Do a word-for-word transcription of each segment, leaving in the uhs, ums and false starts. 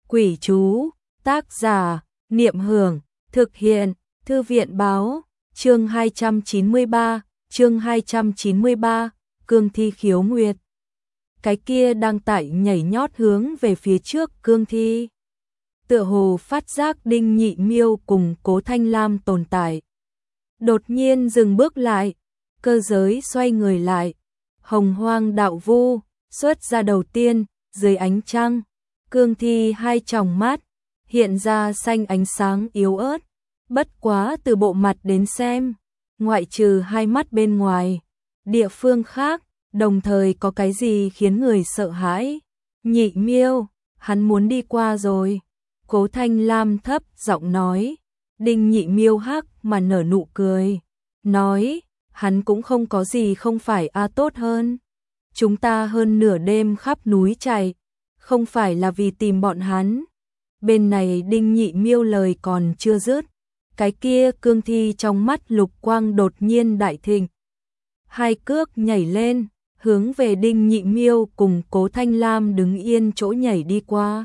Quỷ chú, tác giả, Niệm Hưởng, thực hiện, Thư viện báo, chương hai trăm chín mươi ba, chương hai trăm chín mươi ba, cương thi khiếu nguyệt. Cái kia đang tại nhảy nhót hướng về phía trước cương thi. Tựa hồ phát giác Đinh Nhị Miêu cùng Cố Thanh Lam tồn tại. Đột nhiên dừng bước lại, cơ giới xoay người lại. Hồng Hoang Đạo Vu xuất ra đầu tiên, dưới ánh trăng, cương thi hai tròng mắt hiện ra xanh ánh sáng yếu ớt, bất quá từ bộ mặt đến xem, ngoại trừ hai mắt bên ngoài, địa phương khác đồng thời có cái gì khiến người sợ hãi. Nhị Miêu, hắn muốn đi qua rồi. Cố Thanh Lam thấp giọng nói. Đinh Nhị Miêu hắc mà nở nụ cười, nói, hắn cũng không có gì không phải a à tốt hơn. Chúng ta hơn nửa đêm khắp núi chạy, không phải là vì tìm bọn hắn. Bên này Đinh Nhị Miêu lời còn chưa dứt, cái kia cương thi trong mắt lục quang đột nhiên đại thịnh. Hai cước nhảy lên, hướng về Đinh Nhị Miêu cùng Cố Thanh Lam đứng yên chỗ nhảy đi qua.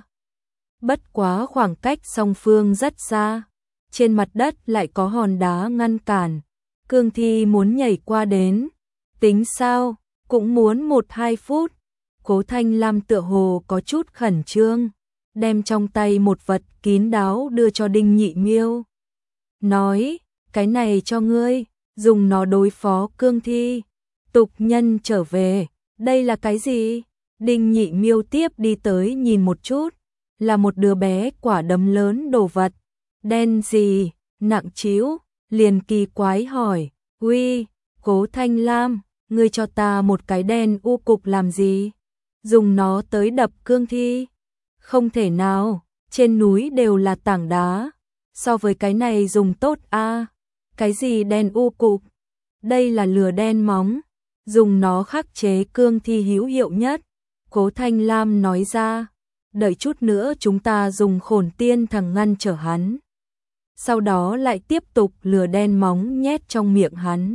Bất quá khoảng cách song phương rất xa, trên mặt đất lại có hòn đá ngăn cản. Cương thi muốn nhảy qua đến, tính sao, cũng muốn một hai phút. Cố Thanh Lam tựa hồ có chút khẩn trương, đem trong tay một vật kín đáo đưa cho Đinh Nhị Miêu. Nói, cái này cho ngươi, dùng nó đối phó cương thi. Tục nhân trở về, đây là cái gì? Đinh Nhị Miêu tiếp đi tới nhìn một chút, là một đứa bé quả đấm lớn đồ vật. Đen gì, nặng trĩu, liền kỳ quái hỏi, uy, Cố Thanh Lam, ngươi cho ta một cái đen u cục làm gì? Dùng nó tới đập cương thi? Không thể nào, trên núi đều là tảng đá, so với cái này dùng tốt a. À. Cái gì đen u cục? Đây là lửa đen móng, dùng nó khắc chế cương thi hữu hiệu nhất. Cố Thanh Lam nói ra, đợi chút nữa chúng ta dùng khổn tiên thằng ngăn trở hắn. Sau đó lại tiếp tục lửa đen móng nhét trong miệng hắn.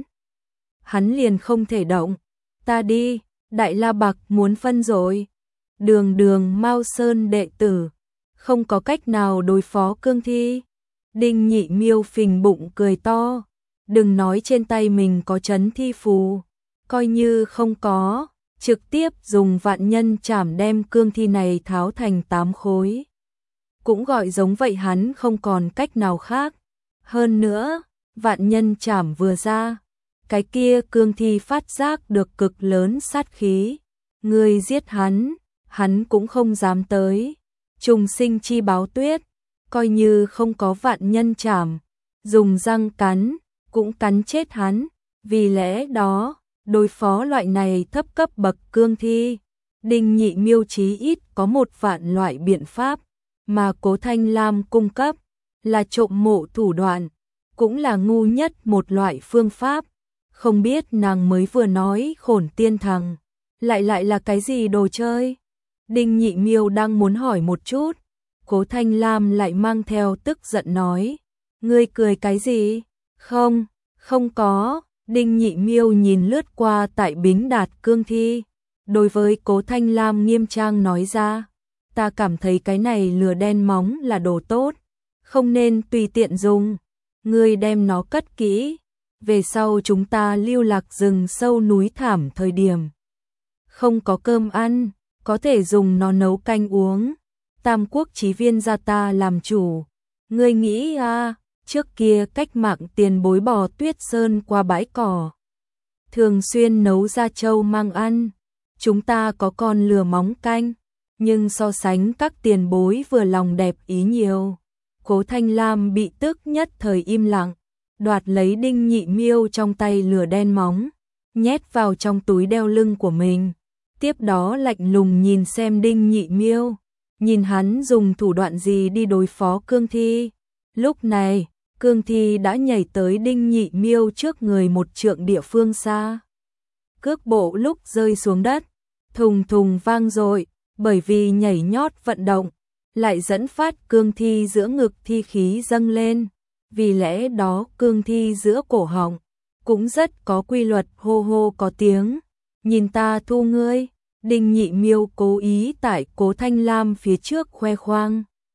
Hắn liền không thể động. Ta đi, Đại La Bạc muốn phân rồi. Đường đường Mao Sơn đệ tử, không có cách nào đối phó cương thi. Đinh Nhị Miêu phình bụng cười to. Đừng nói trên tay mình có trấn thi phù, coi như không có, trực tiếp dùng vạn nhân chảm đem cương thi này tháo thành tám khối. Cũng gọi giống vậy hắn không còn cách nào khác. Hơn nữa, vạn nhân chảm vừa ra, cái kia cương thi phát giác được cực lớn sát khí. Người giết hắn, hắn cũng không dám tới. Trùng sinh chi báo tuyết, coi như không có vạn nhân chảm, dùng răng cắn, cũng cắn chết hắn. Vì lẽ đó, đối phó loại này thấp cấp bậc cương thi, Đinh Nhị Miêu chí ít có một vạn loại biện pháp, mà Cố Thanh Lam cung cấp là trộm mộ thủ đoạn, cũng là ngu nhất một loại phương pháp. Không biết nàng mới vừa nói khổn tiên thằng, lại lại là cái gì đồ chơi? Đinh Nhị Miêu đang muốn hỏi một chút, Cố Thanh Lam lại mang theo tức giận nói, ngươi cười cái gì? Không, không có. Đinh Nhị Miêu nhìn lướt qua tại Bính Đạt cương thi, đối với Cố Thanh Lam nghiêm trang nói ra, ta cảm thấy cái này lửa đen móng là đồ tốt, không nên tùy tiện dùng. Ngươi đem nó cất kỹ, về sau chúng ta lưu lạc rừng sâu núi thảm thời điểm không có cơm ăn, có thể dùng nó nấu canh uống. Tam quốc chí viên gia ta làm chủ. Ngươi nghĩ à, trước kia cách mạng tiền bối bò Tuyết Sơn qua bãi cỏ, thường xuyên nấu ra trâu mang ăn. Chúng ta có con lừa móng canh, nhưng so sánh các tiền bối vừa lòng đẹp ý nhiều. Cố Thanh Lam bị tức nhất thời im lặng, đoạt lấy Đinh Nhị Miêu trong tay lửa đen móng, nhét vào trong túi đeo lưng của mình. Tiếp đó lạnh lùng nhìn xem Đinh Nhị Miêu, nhìn hắn dùng thủ đoạn gì đi đối phó cương thi. Lúc này, cương thi đã nhảy tới Đinh Nhị Miêu trước người một trượng địa phương xa. Cước bộ lúc rơi xuống đất, thùng thùng vang dội, bởi vì nhảy nhót vận động, lại dẫn phát cương thi giữa ngực thi khí dâng lên. Vì lẽ đó cương thi giữa cổ họng cũng rất có quy luật, hô hô có tiếng. Nhìn ta thu ngươi. Đinh Nhị Miêu cố ý tại Cố Thanh Lam phía trước khoe khoang.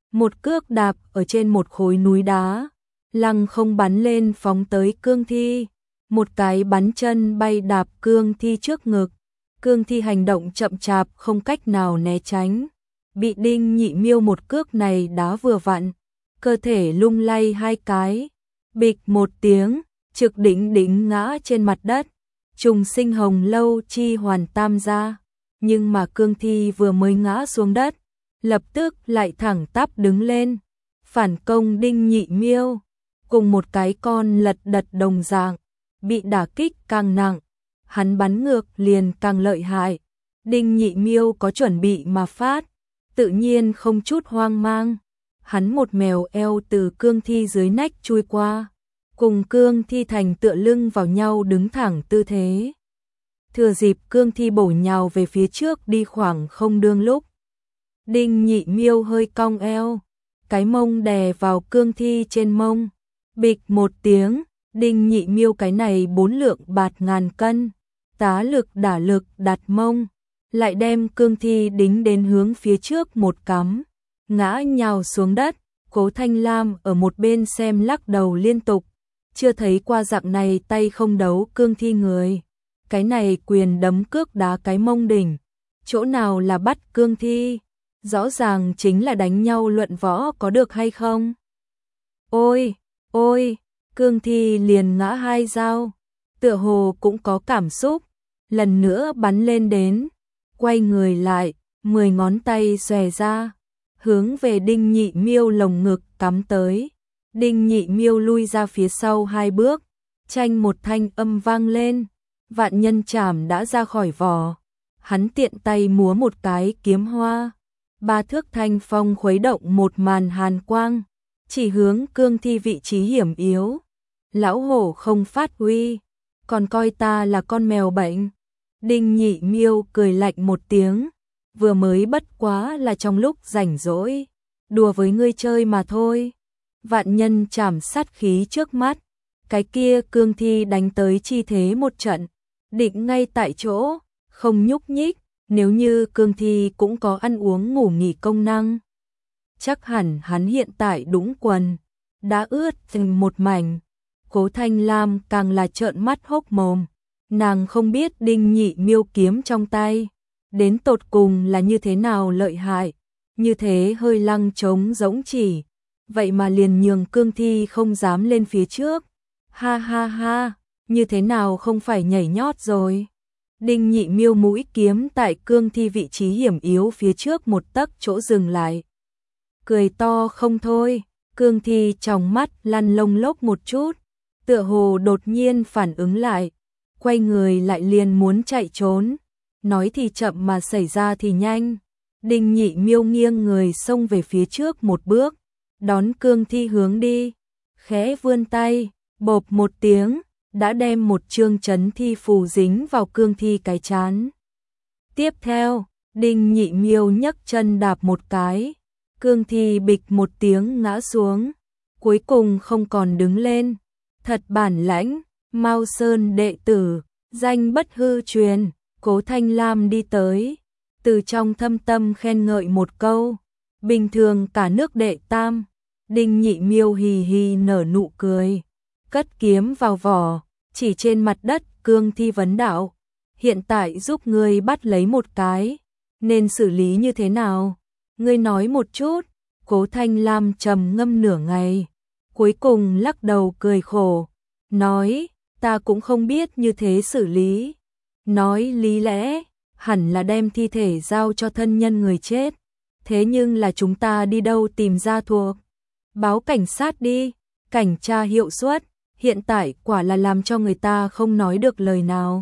một cước đạp ở trên một khối núi đá, lăng không bắn lên phóng tới cương thi, một cái bắn chân bay đạp cương thi trước ngực, cương thi hành động chậm chạp không cách nào né tránh, bị Đinh Nhị Miêu một cước này đá vừa vặn, cơ thể lung lay hai cái, bịch một tiếng, trực đỉnh đỉnh ngã trên mặt đất, trùng sinh hồng lâu chi hoàn tam ra, nhưng mà cương thi vừa mới ngã xuống đất, lập tức lại thẳng tắp đứng lên, phản công Đinh Nhị Miêu, cùng một cái con lật đật đồng dạng, bị đả kích càng nặng, hắn bắn ngược liền càng lợi hại. Đinh Nhị Miêu có chuẩn bị mà phát, tự nhiên không chút hoang mang, hắn một mèo eo từ cương thi dưới nách chui qua, cùng cương thi thành tựa lưng vào nhau đứng thẳng tư thế. Thừa dịp cương thi bổ nhào về phía trước đi khoảng không đương lúc, Đinh Nhị Miêu hơi cong eo, cái mông đè vào cương thi trên mông, bịch một tiếng, Đinh Nhị Miêu cái này bốn lượng bạt ngàn cân, tá lực đả lực đặt mông, lại đem cương thi đính đến hướng phía trước một cắm, ngã nhào xuống đất. Cố Thanh Lam ở một bên xem lắc đầu liên tục, chưa thấy qua dạng này tay không đấu cương thi người, cái này quyền đấm cước đá cái mông đỉnh, chỗ nào là bắt cương thi, rõ ràng chính là đánh nhau luận võ có được hay không. Ôi, ôi, cương thi liền ngã hai dao, tựa hồ cũng có cảm xúc, lần nữa bắn lên đến, quay người lại, mười ngón tay xòe ra, hướng về Đinh Nhị Miêu lồng ngực cắm tới. Đinh Nhị Miêu lui ra phía sau hai bước, tranh một thanh âm vang lên, vạn nhân trảm đã ra khỏi vỏ. Hắn tiện tay múa một cái kiếm hoa, ba thước thanh phong khuấy động một màn hàn quang, chỉ hướng cương thi vị trí hiểm yếu. Lão hổ không phát uy, còn coi ta là con mèo bệnh. Đinh Nhị Miêu cười lạnh một tiếng, vừa mới bất quá là trong lúc rảnh rỗi, đùa với ngươi chơi mà thôi. Vạn nhân chảm sát khí trước mắt, cái kia cương thi đánh tới chi thế một trận, định ngay tại chỗ, không nhúc nhích, nếu như cương thi cũng có ăn uống ngủ nghỉ công năng. Chắc hẳn hắn hiện tại đũng quần, đã ướt thành một mảnh. Cố Thanh Lam càng là trợn mắt hốc mồm, nàng không biết Đinh Nhị Miêu kiếm trong tay, đến tột cùng là như thế nào lợi hại, như thế hơi lăng trống giống chỉ, vậy mà liền nhường cương thi không dám lên phía trước. Ha ha ha, như thế nào không phải nhảy nhót rồi. Đinh Nhị Miêu mũi kiếm tại cương thi vị trí hiểm yếu phía trước một tấc chỗ dừng lại. Cười to không thôi, cương thi trong mắt lăn lông lốc một chút, tựa hồ đột nhiên phản ứng lại, quay người lại liền muốn chạy trốn. Nói thì chậm mà xảy ra thì nhanh. Đinh Nhị Miêu nghiêng người xông về phía trước một bước, đón cương thi hướng đi, khẽ vươn tay, bộp một tiếng, đã đem một chương chấn thi phù dính vào cương thi cái chán. Tiếp theo, Đinh Nhị Miêu nhấc chân đạp một cái, cương thi bịch một tiếng ngã xuống, cuối cùng không còn đứng lên. Thật bản lãnh, Mao Sơn đệ tử, danh bất hư truyền. Cố Thanh Lam đi tới, từ trong thâm tâm khen ngợi một câu, bình thường cả nước đệ tam. Đinh Nhị Miêu hì hì nở nụ cười, cất kiếm vào vỏ, chỉ trên mặt đất cương thi vấn đạo, hiện tại giúp ngươi bắt lấy một cái, nên xử lý như thế nào? Ngươi nói một chút. Cố Thanh Lam trầm ngâm nửa ngày, cuối cùng lắc đầu cười khổ, nói, ta cũng không biết như thế xử lý. Nói lý lẽ, hẳn là đem thi thể giao cho thân nhân người chết, thế nhưng là chúng ta đi đâu tìm ra thuộc? Báo cảnh sát đi, cảnh tra hiệu suất, hiện tại quả là làm cho người ta không nói được lời nào.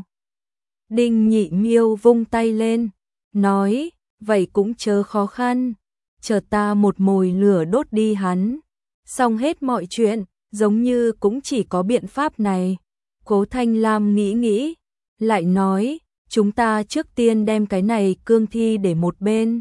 Đinh Nhị Miêu vung tay lên, nói, vậy cũng chớ khó khăn, chờ ta một mồi lửa đốt đi hắn, xong hết mọi chuyện, giống như cũng chỉ có biện pháp này. Cố Thanh Lam nghĩ nghĩ, lại nói, chúng ta trước tiên đem cái này cương thi để một bên,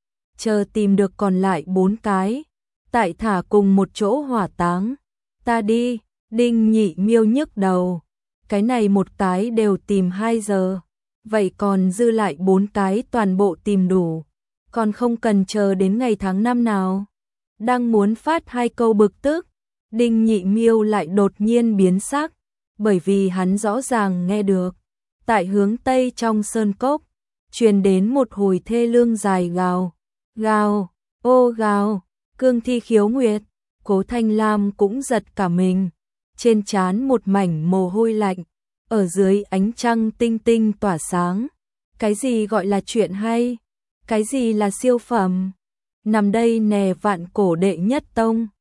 chờ tìm được còn lại bốn cái, tại thả cùng một chỗ hỏa táng. Ta đi. Đinh Nhị Miêu nhức đầu, cái này một cái đều tìm hai giờ, vậy còn dư lại bốn cái toàn bộ tìm đủ, còn không cần chờ đến ngày tháng năm nào. Đang muốn phát hai câu bực tức, Đinh Nhị Miêu lại đột nhiên biến sắc, bởi vì hắn rõ ràng nghe được, tại hướng tây trong sơn cốc, truyền đến một hồi thê lương dài gào, gào, ô gào, cương thi khiếu nguyệt. Cố Thanh Lam cũng giật cả mình, trên trán một mảnh mồ hôi lạnh, ở dưới ánh trăng tinh tinh tỏa sáng. Cái gì gọi là chuyện hay? Cái gì là siêu phẩm? Nằm đây nè vạn cổ đệ nhất tông.